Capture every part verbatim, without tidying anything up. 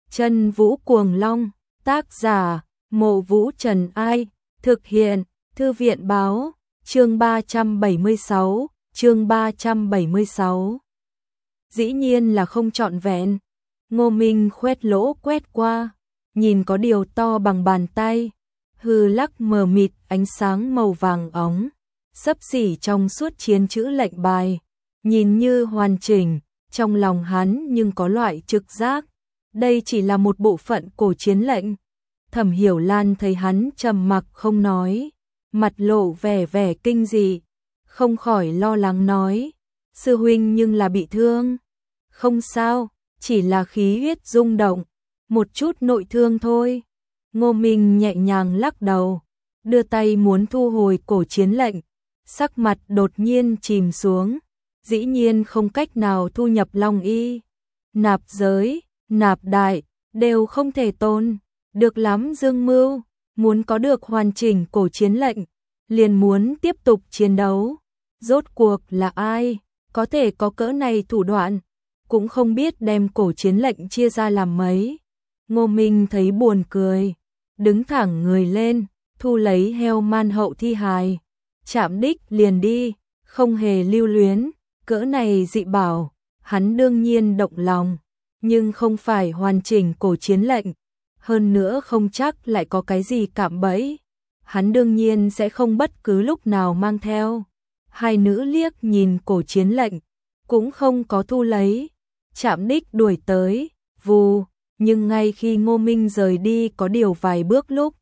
Chân Vũ Cuồng Long, tác giả, Mộ Vũ Trần Ai, thực hiện, Thư viện Báo, chương ba trăm bảy mươi sáu, chương ba trăm bảy mươi sáu. Dĩ nhiên là không trọn vẹn. Ngô Minh khoét lỗ quét qua, nhìn có điều to bằng bàn tay, hư lắc mờ mịt ánh sáng màu vàng óng, xấp xỉ trong suốt chiến chữ lệnh bài, nhìn như hoàn chỉnh, trong lòng hắn nhưng có loại trực giác, đây chỉ là một bộ phận cổ chiến lệnh. Thẩm Hiểu Lan thấy hắn trầm mặc không nói, mặt lộ vẻ vẻ kinh dị, không khỏi lo lắng nói, sư huynh nhưng là bị thương. Không sao, chỉ là khí huyết rung động, một chút nội thương thôi. Ngô Minh nhẹ nhàng lắc đầu, đưa tay muốn thu hồi cổ chiến lệnh, sắc mặt đột nhiên chìm xuống, dĩ nhiên không cách nào thu nhập Long Y. Nạp giới, nạp đại, đều không thể tôn, được lắm Dương Mưu, muốn có được hoàn chỉnh cổ chiến lệnh, liền muốn tiếp tục chiến đấu. Rốt cuộc là ai, có thể có cỡ này thủ đoạn, cũng không biết đem cổ chiến lệnh chia ra làm mấy. Ngô Minh thấy buồn cười, đứng thẳng người lên, thu lấy heo man hậu thi hài, chạm đích liền đi, không hề lưu luyến, cỡ này dị bảo, hắn đương nhiên động lòng, nhưng không phải hoàn chỉnh cổ chiến lệnh, hơn nữa không chắc lại có cái gì cạm bẫy, hắn đương nhiên sẽ không bất cứ lúc nào mang theo. Hai nữ liếc nhìn cổ chiến lệnh, cũng không có thu lấy, chạm đích đuổi tới, vù, nhưng ngay khi Ngô Minh rời đi có điều vài bước lúc,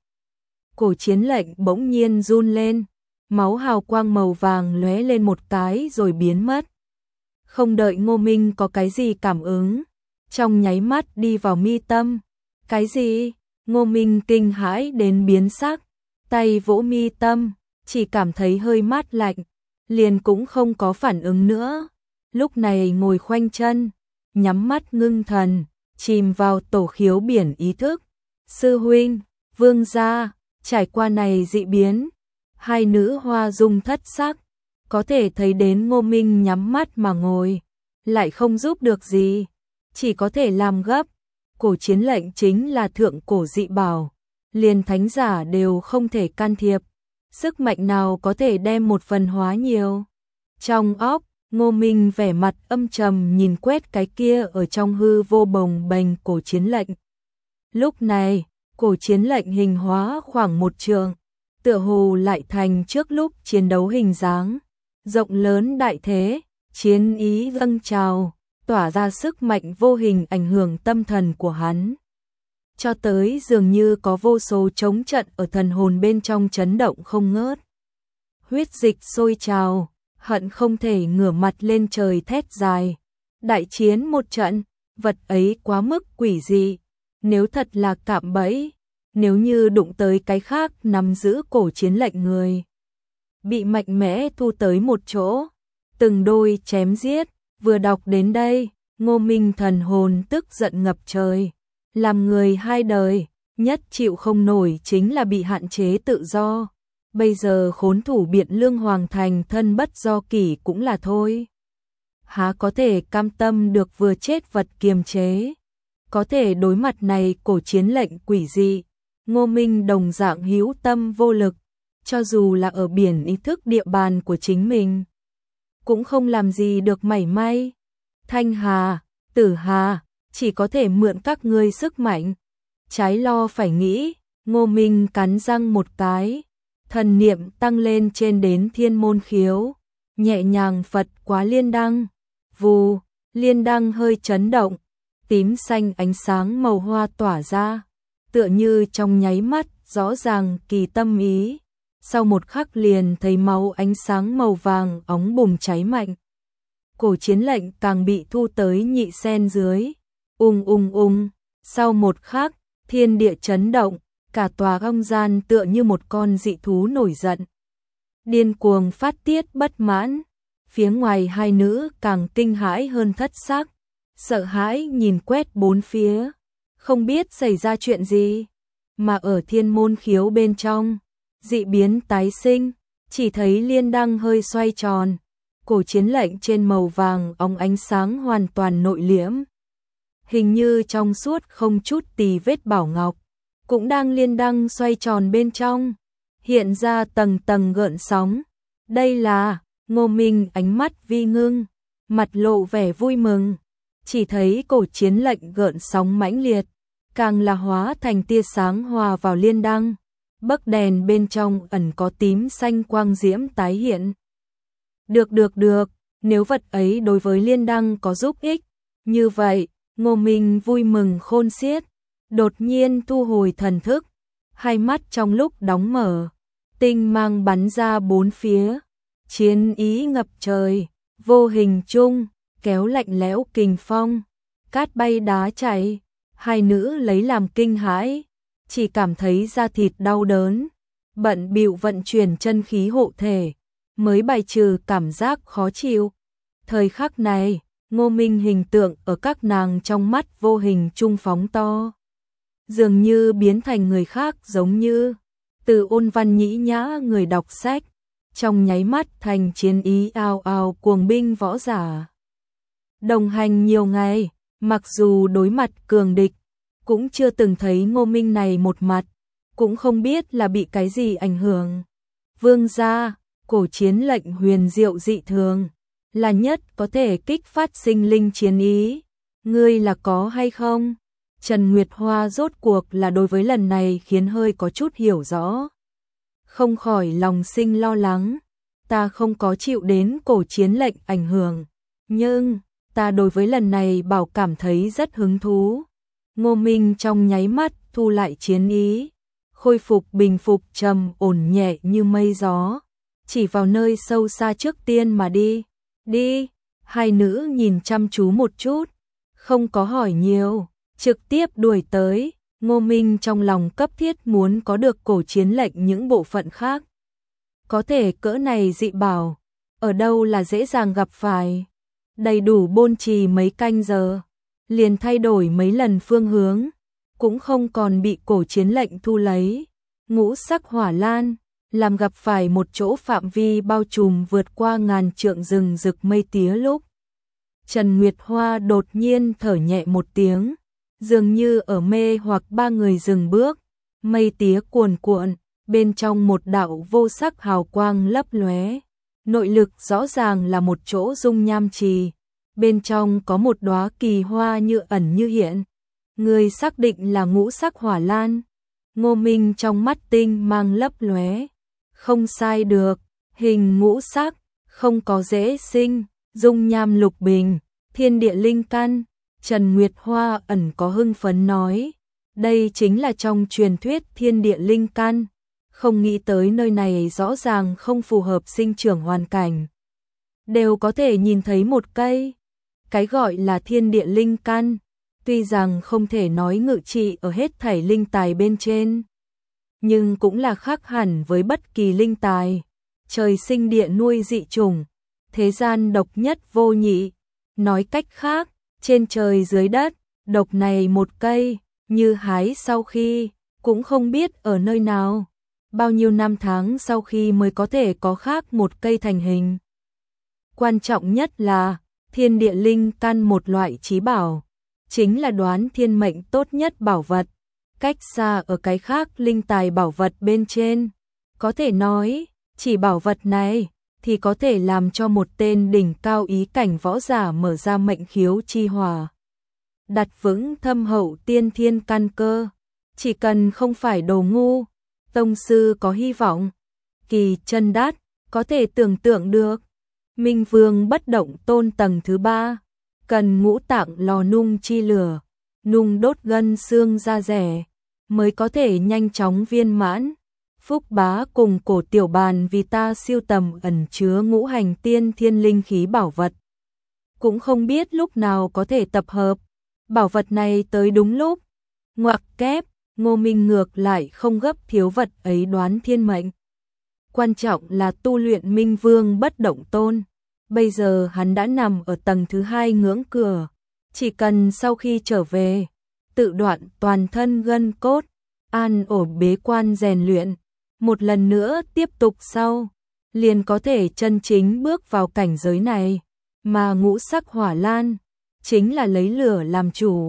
cổ chiến lệnh bỗng nhiên run lên, máu hào quang màu vàng lóe lên một cái rồi biến mất. Không đợi Ngô Minh có cái gì cảm ứng, trong nháy mắt đi vào mi tâm. Cái gì? Ngô Minh kinh hãi đến biến sắc, tay vỗ mi tâm, chỉ cảm thấy hơi mát lạnh, liền cũng không có phản ứng nữa. Lúc này ngồi khoanh chân, nhắm mắt ngưng thần, chìm vào tổ khiếu biển ý thức. Sư huynh, vương gia, trải qua này dị biến, hai nữ hoa dung thất sắc, có thể thấy đến Ngô Minh nhắm mắt mà ngồi, lại không giúp được gì, chỉ có thể làm gấp. Cổ chiến lệnh chính là thượng cổ dị bảo, liền thánh giả đều không thể can thiệp, sức mạnh nào có thể đem một phần hóa nhiều. Trong óc, Ngô Minh vẻ mặt âm trầm nhìn quét cái kia ở trong hư vô bồng bềnh cổ chiến lệnh. Lúc này, cổ chiến lệnh hình hóa khoảng một trượng, tựa hồ lại thành trước lúc chiến đấu hình dáng, rộng lớn đại thế, chiến ý dâng trào, tỏa ra sức mạnh vô hình ảnh hưởng tâm thần của hắn. Cho tới dường như có vô số chống trận ở thần hồn bên trong chấn động không ngớt. Huyết dịch sôi trào, hận không thể ngửa mặt lên trời thét dài. Đại chiến một trận, vật ấy quá mức quỷ dị, nếu thật là cạm bẫy, nếu như đụng tới cái khác nắm giữ cổ chiến lệnh người, bị mạnh mẽ thu tới một chỗ, từng đôi chém giết. Vừa đọc đến đây, Ngô Minh thần hồn tức giận ngập trời, làm người hai đời, nhất chịu không nổi chính là bị hạn chế tự do. Bây giờ khốn thủ Biện Lương Hoàng thành thân bất do kỷ cũng là thôi. Há có thể cam tâm được vừa chết vật kiềm chế. Có thể đối mặt này cổ chiến lệnh quỷ dị, Ngô Minh đồng dạng hữu tâm vô lực, cho dù là ở biển ý thức địa bàn của chính mình, cũng không làm gì được mảy may. Thanh Hà, Tử Hà, chỉ có thể mượn các ngươi sức mạnh. Trái lo phải nghĩ, Ngô Minh cắn răng một cái, thần niệm tăng lên trên đến thiên môn khiếu, nhẹ nhàng Phật quá liên đăng, vù, liên đăng hơi chấn động, tím xanh ánh sáng màu hoa tỏa ra, tựa như trong nháy mắt rõ ràng kỳ tâm ý. Sau một khắc liền thấy máu ánh sáng màu vàng óng bùng cháy mạnh. Cổ chiến lệnh càng bị thu tới nhị sen dưới. Ung ung ung, sau một khắc, thiên địa chấn động, cả tòa không gian tựa như một con dị thú nổi giận. Điên cuồng phát tiết bất mãn, phía ngoài hai nữ càng kinh hãi hơn thất sắc, sợ hãi nhìn quét bốn phía, không biết xảy ra chuyện gì, mà ở thiên môn khiếu bên trong, dị biến tái sinh, chỉ thấy liên đăng hơi xoay tròn, cổ chiến lệnh trên màu vàng óng ánh sáng hoàn toàn nội liễm. hình như trong suốt không chút tì vết bảo ngọc, cũng đang liên đăng xoay tròn bên trong, hiện ra tầng tầng gợn sóng. Đây là, Ngô Minh ánh mắt vi ngưng, mặt lộ vẻ vui mừng, chỉ thấy cổ chiến lệnh gợn sóng mãnh liệt, càng là hóa thành tia sáng hòa vào liên đăng, bấc đèn bên trong ẩn có tím xanh quang diễm tái hiện. Được được được, nếu vật ấy đối với liên đăng có giúp ích, như vậy, Ngô Minh vui mừng khôn xiết, đột nhiên thu hồi thần thức, hai mắt trong lúc đóng mở, tinh mang bắn ra bốn phía, chiến ý ngập trời, vô hình chung, kéo lạnh lẽo kình phong, cát bay đá chảy, hai nữ lấy làm kinh hãi, chỉ cảm thấy da thịt đau đớn, bận bịu vận chuyển chân khí hộ thể, mới bài trừ cảm giác khó chịu. Thời khắc này, Ngô Minh hình tượng ở các nàng trong mắt vô hình trung phóng to, dường như biến thành người khác, giống như từ ôn văn nhĩ nhã người đọc sách, trong nháy mắt thành chiến ý ào ào cuồng binh võ giả. Đồng hành nhiều ngày, mặc dù đối mặt cường địch, cũng chưa từng thấy Ngô Minh này một mặt, cũng không biết là bị cái gì ảnh hưởng. Vương gia, cổ chiến lệnh huyền diệu dị thường, là nhất có thể kích phát sinh linh chiến ý, ngươi là có hay không? Trần Nguyệt Hoa rốt cuộc là đối với lần này khiến hơi có chút hiểu rõ, không khỏi lòng sinh lo lắng. Ta không có chịu đến cổ chiến lệnh ảnh hưởng, nhưng ta đối với lần này bảo cảm thấy rất hứng thú. Ngô Minh trong nháy mắt thu lại chiến ý, khôi phục bình phục trầm ổn nhẹ như mây gió, chỉ vào nơi sâu xa trước tiên mà đi. Đi, hai nữ nhìn chăm chú một chút, không có hỏi nhiều, trực tiếp đuổi tới. Ngô Minh trong lòng cấp thiết muốn có được cổ chiến lệnh những bộ phận khác. Có thể cỡ này dị bảo, ở đâu là dễ dàng gặp phải. Đầy đủ bôn trì mấy canh giờ, liền thay đổi mấy lần phương hướng, cũng không còn bị cổ chiến lệnh thu lấy. Ngũ sắc hỏa lan, làm gặp phải một chỗ phạm vi bao trùm vượt qua ngàn trượng rừng rực mây tía lúc. Trần Nguyệt Hoa đột nhiên thở nhẹ một tiếng, dường như ở mê hoặc ba người dừng bước, mây tía cuồn cuộn, bên trong một đạo vô sắc hào quang lấp lóe, nội lực rõ ràng là một chỗ dung nham trì, bên trong có một đóa kỳ hoa như ẩn như hiện. Người xác định là ngũ sắc hỏa lan. Ngô Minh trong mắt tinh mang lấp lóe, không sai được, hình ngũ sắc, không có dễ sinh, dung nham lục bình, thiên địa linh căn. Trần Nguyệt Hoa ẩn có hưng phấn nói, đây chính là trong truyền thuyết thiên địa linh căn, không nghĩ tới nơi này rõ ràng không phù hợp sinh trưởng hoàn cảnh. Đều có thể nhìn thấy một cây, cái gọi là thiên địa linh căn, tuy rằng không thể nói ngự trị ở hết thảy linh tài bên trên, nhưng cũng là khác hẳn với bất kỳ linh tài, trời sinh địa nuôi dị chủng, thế gian độc nhất vô nhị, nói cách khác, trên trời dưới đất, độc này một cây, như hái sau khi, cũng không biết ở nơi nào, bao nhiêu năm tháng sau khi mới có thể có khác một cây thành hình. Quan trọng nhất là, thiên địa linh căn một loại trí bảo, chính là đoán thiên mệnh tốt nhất bảo vật, cách xa ở cái khác linh tài bảo vật bên trên. Có thể nói, chỉ bảo vật này, thì có thể làm cho một tên đỉnh cao ý cảnh võ giả mở ra mệnh khiếu chi hỏa, đặt vững thâm hậu tiên thiên căn cơ. Chỉ cần không phải đồ ngu, tông sư có hy vọng. Kỳ chân đát, có thể tưởng tượng được, Minh Vương bất động tôn tầng thứ ba, cần ngũ tạng lò nung chi lửa, nung đốt gân xương da rẻ, mới có thể nhanh chóng viên mãn. Phúc Bá cùng Cổ Tiểu Bàn vì ta siêu tầm ẩn chứa ngũ hành tiên thiên linh khí bảo vật, cũng không biết lúc nào có thể tập hợp bảo vật này tới đúng lúc. Ngoặc kép, Ngô Minh ngược lại không gấp thiếu vật ấy đoán thiên mệnh. Quan trọng là tu luyện Minh Vương bất động tôn. Bây giờ hắn đã nằm ở tầng thứ hai ngưỡng cửa, chỉ cần sau khi trở về, tự đoạn toàn thân gân cốt, an ổn bế quan rèn luyện, một lần nữa tiếp tục sau, liền có thể chân chính bước vào cảnh giới này, mà ngũ sắc hỏa lan chính là lấy lửa làm chủ.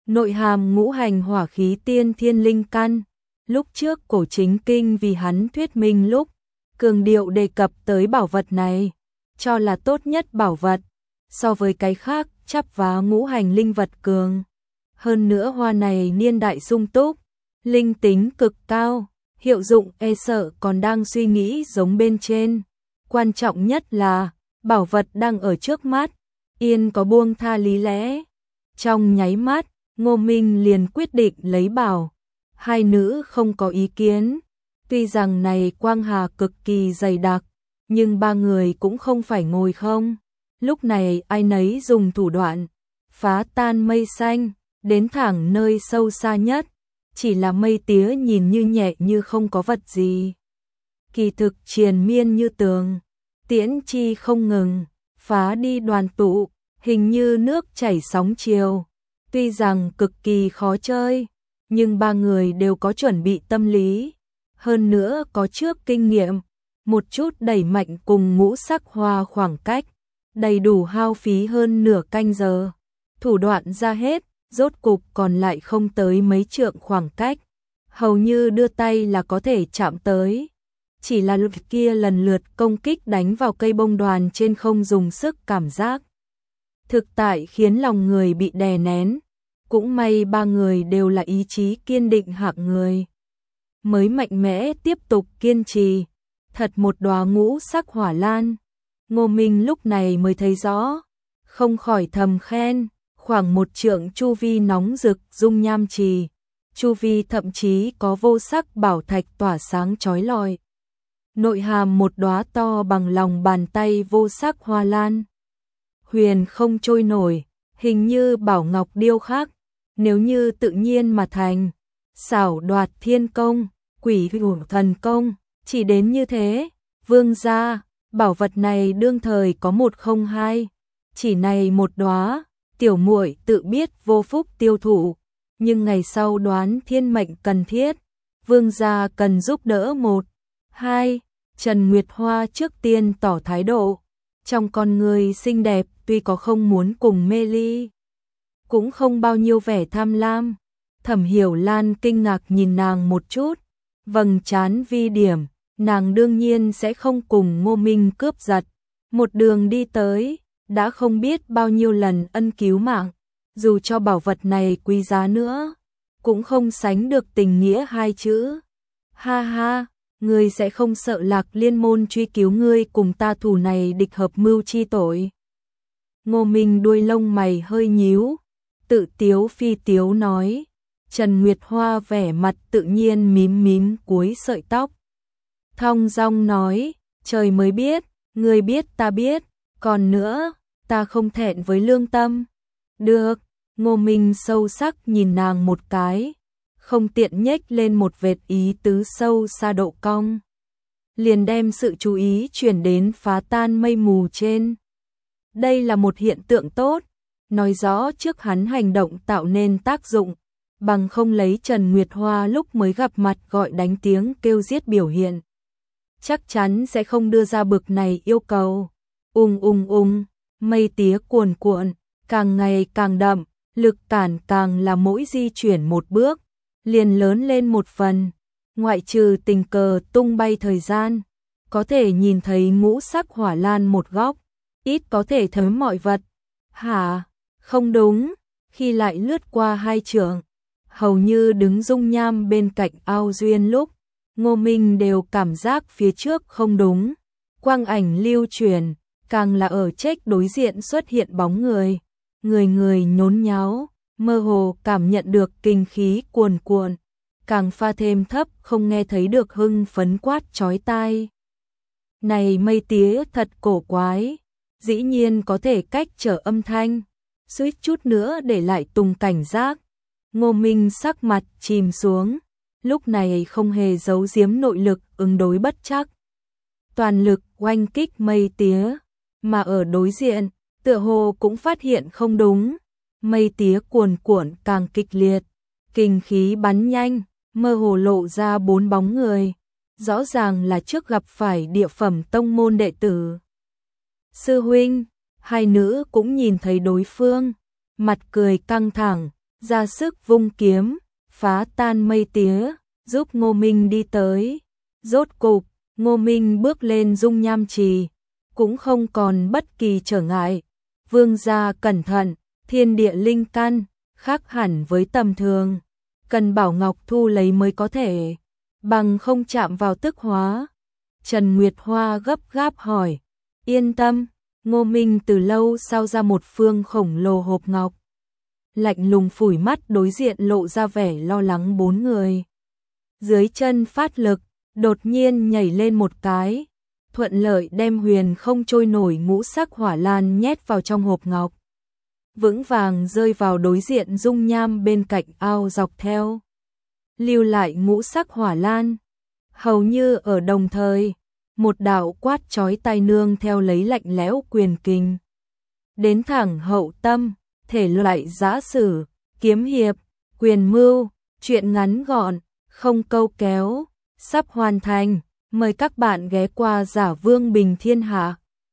Nội hàm ngũ hành hỏa khí tiên thiên linh căn. Lúc trước Cổ Chính Kinh vì hắn thuyết minh lúc cường điệu đề cập tới bảo vật này, cho là tốt nhất bảo vật, so với cái khác chắp vá ngũ hành linh vật cường. Hơn nữa hoa này niên đại sung túc, linh tính cực cao, hiệu dụng e sợ còn đang suy nghĩ giống bên trên. Quan trọng nhất là, bảo vật đang ở trước mắt, yên có buông tha lý lẽ. Trong nháy mắt, Ngô Minh liền quyết định lấy bảo. Hai nữ không có ý kiến. Tuy rằng này quang hà cực kỳ dày đặc, nhưng ba người cũng không phải ngồi không. Lúc này ai nấy dùng thủ đoạn, phá tan mây xanh, đến thẳng nơi sâu xa nhất. Chỉ là mây tía nhìn như nhẹ như không có vật gì. Kỳ thực triền miên như tường, tiễn chi không ngừng, phá đi đoàn tụ, hình như nước chảy sóng chiều. Tuy rằng cực kỳ khó chơi, nhưng ba người đều có chuẩn bị tâm lý. Hơn nữa có trước kinh nghiệm, một chút đẩy mạnh cùng ngũ sắc hoa khoảng cách, đầy đủ hao phí hơn nửa canh giờ. Thủ đoạn ra hết, rốt cục còn lại không tới mấy trượng khoảng cách, hầu như đưa tay là có thể chạm tới. Chỉ là lúc kia lần lượt công kích đánh vào cây bông đoàn trên không dùng sức cảm giác. Thực tại khiến lòng người bị đè nén. Cũng may ba người đều là ý chí kiên định hạng người. Mới mạnh mẽ tiếp tục kiên trì. Thật một đóa ngũ sắc hỏa lan. Ngô Minh lúc này mới thấy rõ. Không khỏi thầm khen. Khoảng một trượng chu vi nóng rực dung nham trì. Chu vi thậm chí có vô sắc bảo thạch tỏa sáng chói lọi. Nội hàm một đóa to bằng lòng bàn tay vô sắc hoa lan. Huyền không trôi nổi, hình như bảo ngọc điêu khắc. Nếu như tự nhiên mà thành, xảo đoạt thiên công, quỷ hủ thần công, chỉ đến như thế, vương gia, bảo vật này đương thời có một không hai, chỉ này một đóa, tiểu muội tự biết vô phúc tiêu thụ, nhưng ngày sau đoán thiên mệnh cần thiết, vương gia cần giúp đỡ một, hai, Trần Nguyệt Hoa trước tiên tỏ thái độ, trong con người xinh đẹp tuy có không muốn cùng mê ly, cũng không bao nhiêu vẻ tham lam. Thẩm Hiểu Lan kinh ngạc nhìn nàng một chút, vầng trán vi điểm, nàng đương nhiên sẽ không cùng Ngô Minh cướp giật. Một đường đi tới, đã không biết bao nhiêu lần ân cứu mạng, dù cho bảo vật này quý giá nữa, cũng không sánh được tình nghĩa hai chữ. Ha ha, ngươi sẽ không sợ Lạc Liên môn truy cứu ngươi cùng ta thù này địch hợp mưu chi tội. Ngô Minh đuôi lông mày hơi nhíu, tự tiếu phi tiếu nói. Trần Nguyệt Hoa vẻ mặt tự nhiên mím mím cuối sợi tóc. Thong dong nói, trời mới biết, ngươi biết ta biết, còn nữa, ta không thẹn với lương tâm. Được, Ngô Minh sâu sắc nhìn nàng một cái, không tiện nhếch lên một vệt ý tứ sâu xa độ cong. Liền đem sự chú ý chuyển đến phá tan mây mù trên. Đây là một hiện tượng tốt, nói rõ trước hắn hành động tạo nên tác dụng, bằng không lấy Trần Nguyệt Hoa lúc mới gặp mặt gọi đánh tiếng kêu giết biểu hiện. Chắc chắn sẽ không đưa ra bực này yêu cầu. Ung ung ung, mây tía cuồn cuộn, càng ngày càng đậm, lực cản càng là mỗi di chuyển một bước, liền lớn lên một phần. Ngoại trừ tình cờ tung bay thời gian, có thể nhìn thấy ngũ sắc hỏa lan một góc, ít có thể thấy mọi vật. Hả? Không đúng, khi lại lướt qua hai trượng, hầu như đứng dung nham bên cạnh ao duyên lúc, Ngô Minh đều cảm giác phía trước không đúng. Quang ảnh lưu chuyển, càng là ở trách đối diện xuất hiện bóng người, người người nhốn nháo, mơ hồ cảm nhận được kinh khí cuồn cuộn, càng pha thêm thấp không nghe thấy được hưng phấn quát chói tai. Này mây tía thật cổ quái, dĩ nhiên có thể cách trở âm thanh, suýt chút nữa để lại Tùng cảnh giác. Ngô Minh sắc mặt chìm xuống, lúc này không hề giấu giếm nội lực ứng đối bất chắc. Toàn lực oanh kích mây tía, mà ở đối diện, tựa hồ cũng phát hiện không đúng. Mây tía cuồn cuộn càng kịch liệt, kinh khí bắn nhanh, mơ hồ lộ ra bốn bóng người, rõ ràng là trước gặp phải địa phẩm tông môn đệ tử. Sư huynh, hai nữ cũng nhìn thấy đối phương, mặt cười căng thẳng, ra sức vung kiếm, phá tan mây tía, giúp Ngô Minh đi tới. Rốt cục, Ngô Minh bước lên dung nham trì, cũng không còn bất kỳ trở ngại. Vương gia cẩn thận, thiên địa linh căn, khác hẳn với tầm thường. Cần bảo ngọc thu lấy mới có thể, bằng không chạm vào tức hóa. Trần Nguyệt Hoa gấp gáp hỏi, yên tâm, Ngô Minh từ lâu sau ra một phương khổng lồ hộp ngọc. Lạnh lùng phủi mắt đối diện lộ ra vẻ lo lắng bốn người. Dưới chân phát lực, đột nhiên nhảy lên một cái, thuận lợi đem huyền không trôi nổi ngũ sắc hỏa lan nhét vào trong hộp ngọc. Vững vàng rơi vào đối diện dung nham bên cạnh ao dọc theo. Lưu lại ngũ sắc hỏa lan. Hầu như ở đồng thời, một đạo quát chói tai nương theo lấy lạnh lẽo quyền kình. Đến thẳng hậu tâm, thể loại giã sử, kiếm hiệp, quyền mưu, chuyện ngắn gọn, không câu kéo, sắp hoàn thành. Mời các bạn ghé qua Giả Vương Bình Thiên Hạ.